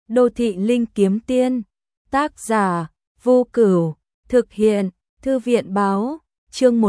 Đô thị linh kiếm tiên, tác giả Vô Cửu, thực hiện Thư viện báo, chương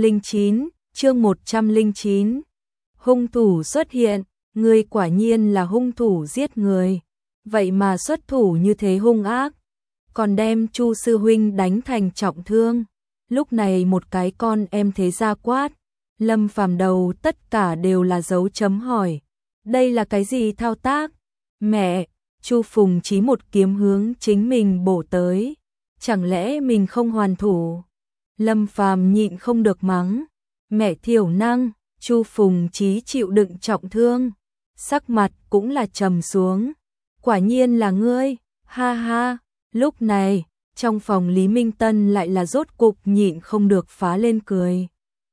109. Hung thủ xuất hiện, người quả nhiên là hung thủ giết người, vậy mà xuất thủ như thế hung ác, còn đem Chu sư huynh đánh thành trọng thương. Lúc này một cái con em thế gia quát, Lâm Phàm đầu tất cả đều là dấu chấm hỏi. Đây là cái gì thao tác? Mẹ, Chu Phùng Chí một kiếm hướng chính mình bổ tới, chẳng lẽ mình không hoàn thủ? Lâm Phàm nhịn không được mắng, mẹ thiểu năng. Chu Phùng Chí chịu đựng trọng thương, sắc mặt cũng là trầm xuống. Quả nhiên là ngươi, ha ha. Lúc này, trong phòng Lý Minh Tân lại là rốt cục nhịn không được phá lên cười.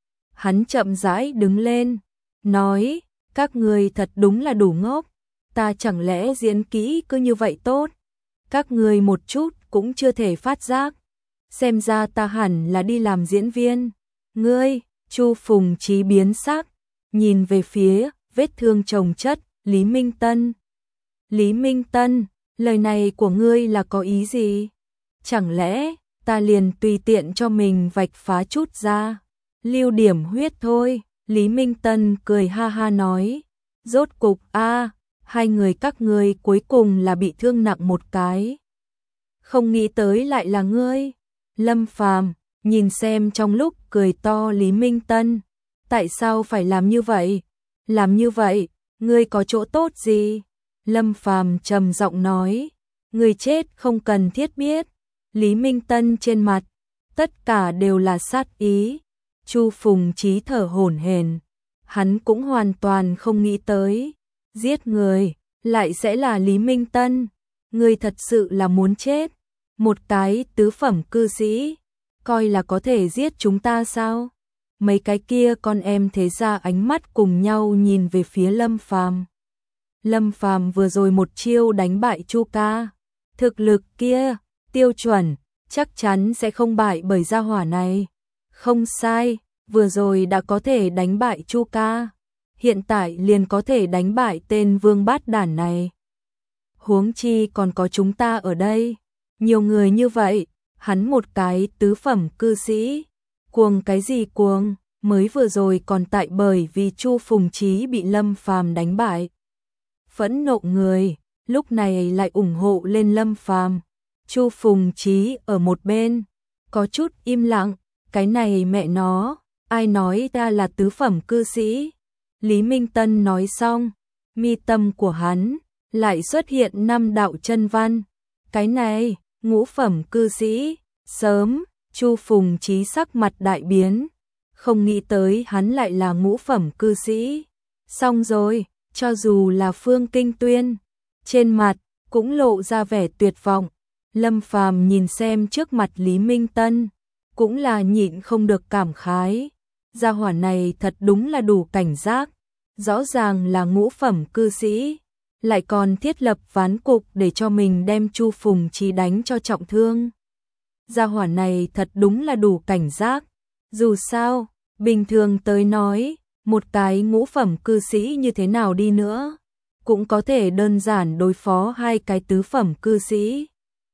Hắn chậm rãi đứng lên, nói, các ngươi thật đúng là đủ ngốc, ta chẳng lẽ diễn kỹ cứ như vậy tốt? Các ngươi một chút cũng chưa thể phát giác, xem ra ta hẳn là đi làm diễn viên. Ngươi, Chu Phùng Chí biến sắc, nhìn về phía vết thương chồng chất Lý Minh Tân. Lý Minh Tân, lời này của ngươi là có ý gì? Chẳng lẽ ta liền tùy tiện cho mình vạch phá chút ra, lưu điểm huyết thôi? Lý Minh Tân cười ha ha nói, rốt cục hai người các ngươi cuối cùng là bị thương nặng một cái. Không nghĩ tới lại là ngươi. Lâm Phàm nhìn xem trong lúc cười to Lý Minh Tân, tại sao phải làm như vậy? Làm như vậy, ngươi có chỗ tốt gì? Lâm Phàm trầm giọng nói, ngươi chết không cần thiết biết. Lý Minh Tân trên mặt, tất cả đều là sát ý. Chu Phùng Chí thở hổn hển, hắn cũng hoàn toàn không nghĩ tới, giết người lại sẽ là Lý Minh Tân. Ngươi thật sự là muốn chết, một cái tứ phẩm cư sĩ, coi là có thể giết chúng ta sao? Mấy cái kia con em thế ra ánh mắt cùng nhau nhìn về phía Lâm Phàm. Lâm Phàm vừa rồi một chiêu đánh bại Chu ca, thực lực kia, tiêu chuẩn, chắc chắn sẽ không bại bởi gia hỏa này. Không sai, vừa rồi đã có thể đánh bại Chu ca, hiện tại liền có thể đánh bại tên vương bát đản này. Huống chi còn có chúng ta ở đây, nhiều người như vậy, hắn một cái tứ phẩm cư sĩ, cuồng cái gì cuồng, mới vừa rồi còn tại bởi vì Chu Phùng Chí bị Lâm Phàm đánh bại. Phẫn nộ người, lúc này lại ủng hộ lên Lâm Phàm. Chu Phùng Chí ở một bên, có chút im lặng, cái này mẹ nó, ai nói ta là tứ phẩm cư sĩ? Lý Minh Tân nói xong, mi tâm của hắn lại xuất hiện 5 đạo chân văn. Cái này, ngũ phẩm cư sĩ, sớm, Chu Phùng Chí sắc mặt đại biến, không nghĩ tới hắn lại là ngũ phẩm cư sĩ. Xong rồi, cho dù là Phương Kinh Tuyên, trên mặt cũng lộ ra vẻ tuyệt vọng. Lâm Phàm nhìn xem trước mặt Lý Minh Tân, cũng là nhịn không được cảm khái, gia hỏa này thật đúng là đủ cảnh giác, rõ ràng là ngũ phẩm cư sĩ, lại còn thiết lập ván cục để cho mình đem Chu Phùng Chí đánh cho trọng thương. Gia hỏa này thật đúng là đủ cảnh giác. Dù sao, bình thường tới nói, một cái ngũ phẩm cư sĩ như thế nào đi nữa, cũng có thể đơn giản đối phó hai cái tứ phẩm cư sĩ.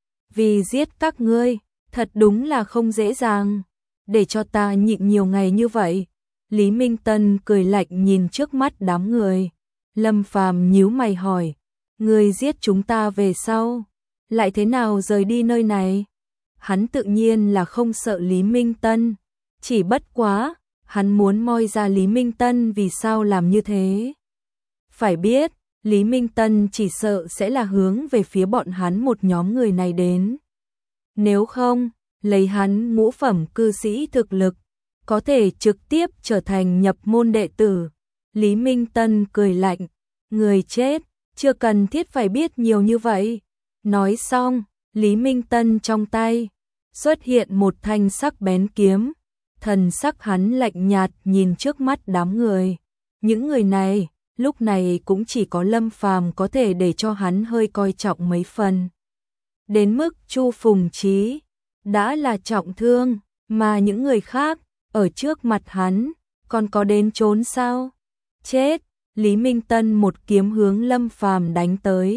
Vì giết các ngươi, thật đúng là không dễ dàng, để cho ta nhịn nhiều ngày như vậy. Lý Minh Tân cười lạnh nhìn trước mắt đám người. Lâm Phàm nhíu mày hỏi, ngươi giết chúng ta về sau, lại thế nào rời đi nơi này? Hắn tự nhiên là không sợ Lý Minh Tân, chỉ bất quá, hắn muốn moi ra Lý Minh Tân vì sao làm như thế. Phải biết, Lý Minh Tân chỉ sợ sẽ là hướng về phía bọn hắn một nhóm người này đến. Nếu không, lấy hắn ngũ phẩm cư sĩ thực lực, có thể trực tiếp trở thành nhập môn đệ tử. Lý Minh Tân cười lạnh, người chết, chưa cần thiết phải biết nhiều như vậy. Nói xong, Lý Minh Tân trong tay xuất hiện một thanh sắc bén kiếm, thần sắc hắn lạnh nhạt nhìn trước mắt đám người. Những người này, lúc này cũng chỉ có Lâm Phàm có thể để cho hắn hơi coi trọng mấy phần. Đến mức Chu Phùng Chí đã là trọng thương, mà những người khác ở trước mặt hắn còn có đến trốn sao? Chết! Lý Minh Tân một kiếm hướng Lâm Phàm đánh tới.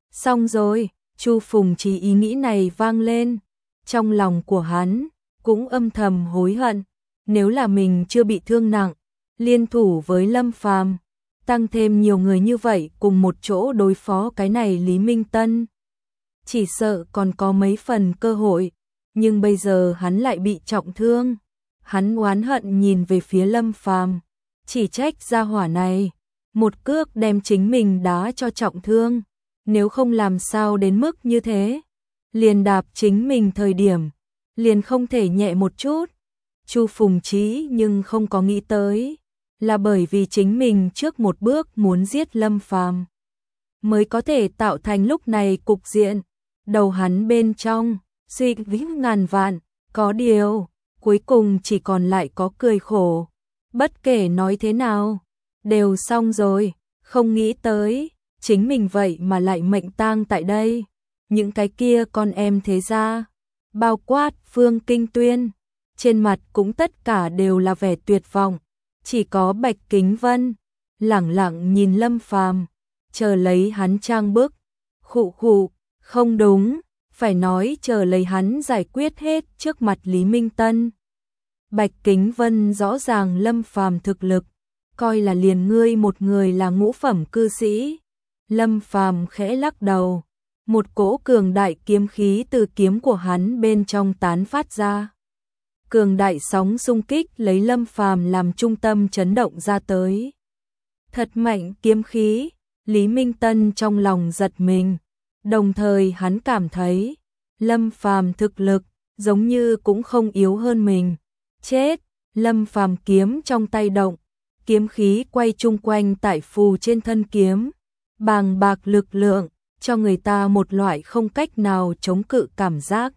Xong rồi, Chu Phùng Chí ý nghĩ này vang lên, trong lòng của hắn cũng âm thầm hối hận, nếu là mình chưa bị thương nặng, liên thủ với Lâm Phàm, tăng thêm nhiều người như vậy cùng một chỗ đối phó cái này Lý Minh Tân, chỉ sợ còn có mấy phần cơ hội, nhưng bây giờ hắn lại bị trọng thương. Hắn oán hận nhìn về phía Lâm Phàm, chỉ trách gia hỏa này, một cước đem chính mình đá cho trọng thương, nếu không làm sao đến mức như thế. Liền đạp chính mình thời điểm, liền không thể nhẹ một chút. Chu Phùng Chí nhưng không có nghĩ tới, là bởi vì chính mình trước một bước muốn giết Lâm Phàm, mới có thể tạo thành lúc này cục diện. Đầu hắn bên trong suy nghĩ ngàn vạn, có điều cuối cùng chỉ còn lại có cười khổ. Bất kể nói thế nào, đều xong rồi, không nghĩ tới, chính mình vậy mà lại mệnh tang tại đây. Những cái kia con em thế gia, bao quát Phương Kinh Tuyên, trên mặt cũng tất cả đều là vẻ tuyệt vọng. Chỉ có Bạch Kính Vân, lẳng lặng nhìn Lâm Phàm, chờ lấy hắn trang bức. Khụ khụ, không đúng, phải nói chờ lấy hắn giải quyết hết trước mặt Lý Minh Tân. Bạch Kính Vân rõ ràng Lâm Phàm thực lực, coi là liền ngươi một người là ngũ phẩm cư sĩ. Lâm Phàm khẽ lắc đầu, một cỗ cường đại kiếm khí từ kiếm của hắn bên trong tán phát ra. Cường đại sóng xung kích lấy Lâm Phàm làm trung tâm chấn động ra tới. Thật mạnh kiếm khí, Lý Minh Tân trong lòng giật mình, đồng thời hắn cảm thấy Lâm Phàm thực lực giống như cũng không yếu hơn mình. Chết, Lâm Phàm kiếm trong tay động, kiếm khí quay chung quanh tại phù trên thân kiếm, bàng bạc lực lượng, cho người ta một loại không cách nào chống cự cảm giác.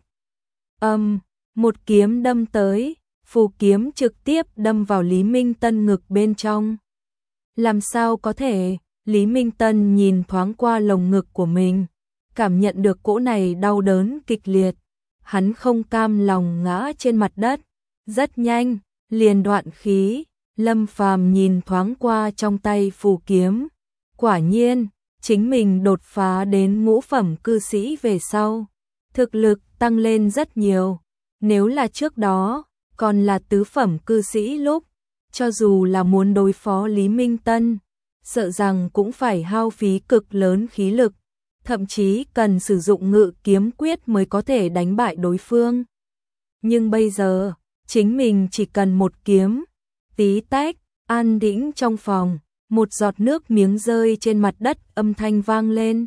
Một kiếm đâm tới, phù kiếm trực tiếp đâm vào Lý Minh Tân ngực bên trong. Làm sao có thể? Lý Minh Tân nhìn thoáng qua lồng ngực của mình, cảm nhận được cỗ này đau đớn kịch liệt, hắn không cam lòng ngã trên mặt đất, rất nhanh, liền đoạn khí. Lâm Phàm nhìn thoáng qua trong tay phù kiếm, quả nhiên, chính mình đột phá đến ngũ phẩm cư sĩ về sau, thực lực tăng lên rất nhiều. Nếu là trước đó, còn là tứ phẩm cư sĩ lúc, cho dù là muốn đối phó Lý Minh Tân, sợ rằng cũng phải hao phí cực lớn khí lực, thậm chí cần sử dụng ngự kiếm quyết mới có thể đánh bại đối phương. Nhưng bây giờ, chính mình chỉ cần một kiếm, tí tách, an tĩnh trong phòng, một giọt nước miếng rơi trên mặt đất, âm thanh vang lên.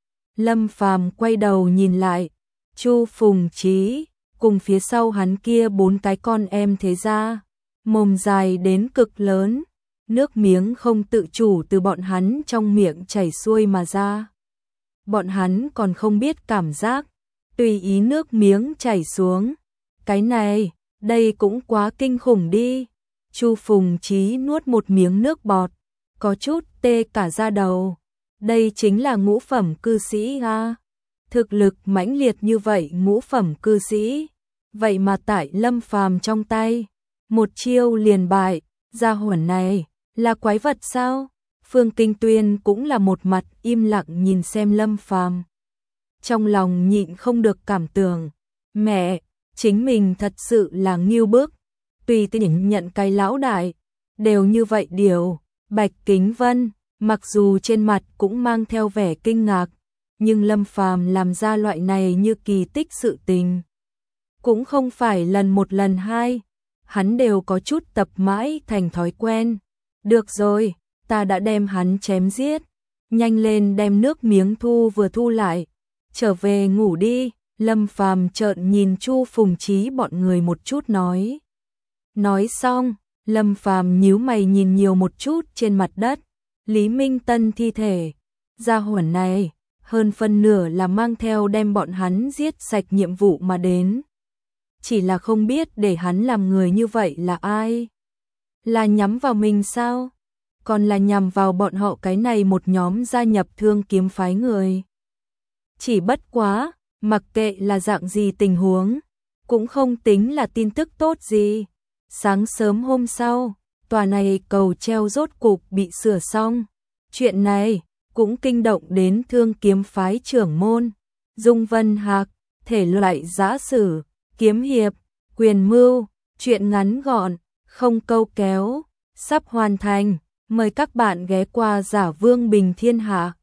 Lâm Phàm quay đầu nhìn lại, Chu Phùng Chí cùng phía sau hắn kia 4 cái con em thế gia, mồm dài đến cực lớn, nước miếng không tự chủ từ bọn hắn trong miệng chảy xuôi mà ra. Bọn hắn còn không biết cảm giác, tùy ý nước miếng chảy xuống. Cái này, đây cũng quá kinh khủng đi. Chu Phùng Chí nuốt một miếng nước bọt, có chút tê cả da đầu. Đây chính là ngũ phẩm cư sĩ a. Thực lực mãnh liệt như vậy ngũ phẩm cư sĩ, vậy mà tại Lâm Phàm trong tay, một chiêu liền bại, gia hỏa này là quái vật sao? Phương Kinh Tuyên cũng là một mặt im lặng nhìn xem Lâm Phàm. Trong lòng nhịn không được cảm tưởng, mẹ, chính mình thật sự là nghiêu bức, tùy tiện nhận cái lão đại, đều như vậy điều. Bạch Kính Vân, mặc dù trên mặt cũng mang theo vẻ kinh ngạc, nhưng Lâm Phàm làm ra loại này như kỳ tích sự tình, cũng không phải lần một lần hai, hắn đều có chút tập mãi thành thói quen. Được rồi, ta đã đem hắn chém giết, nhanh lên đem nước miếng thu lại, trở về ngủ đi. Lâm Phàm trợn nhìn Chu Phùng Chí bọn người một chút nói. Nói xong, Lâm Phàm nhíu mày nhìn nhiều một chút trên mặt đất, Lý Minh Tân thi thể, gia hỏa này, hơn phân nửa là mang theo đem bọn hắn giết sạch nhiệm vụ mà đến. Chỉ là không biết để hắn làm người như vậy là ai? Là nhắm vào mình sao? Còn là nhằm vào bọn họ cái này một nhóm gia nhập Thương Kiếm phái người? Chỉ bất quá, mặc kệ là dạng gì tình huống, cũng không tính là tin tức tốt gì. Sáng sớm hôm sau, tòa này cầu treo rốt cục bị sửa xong. Chuyện này, cũng kinh động đến Thương Kiếm phái trưởng môn. Dung Vân Hạc, thể loại giã sử, kiếm hiệp, quyền mưu, truyện ngắn gọn, không câu kéo, sắp hoàn thành. Mời các bạn ghé qua Giả Vương Bình Thiên Hạ.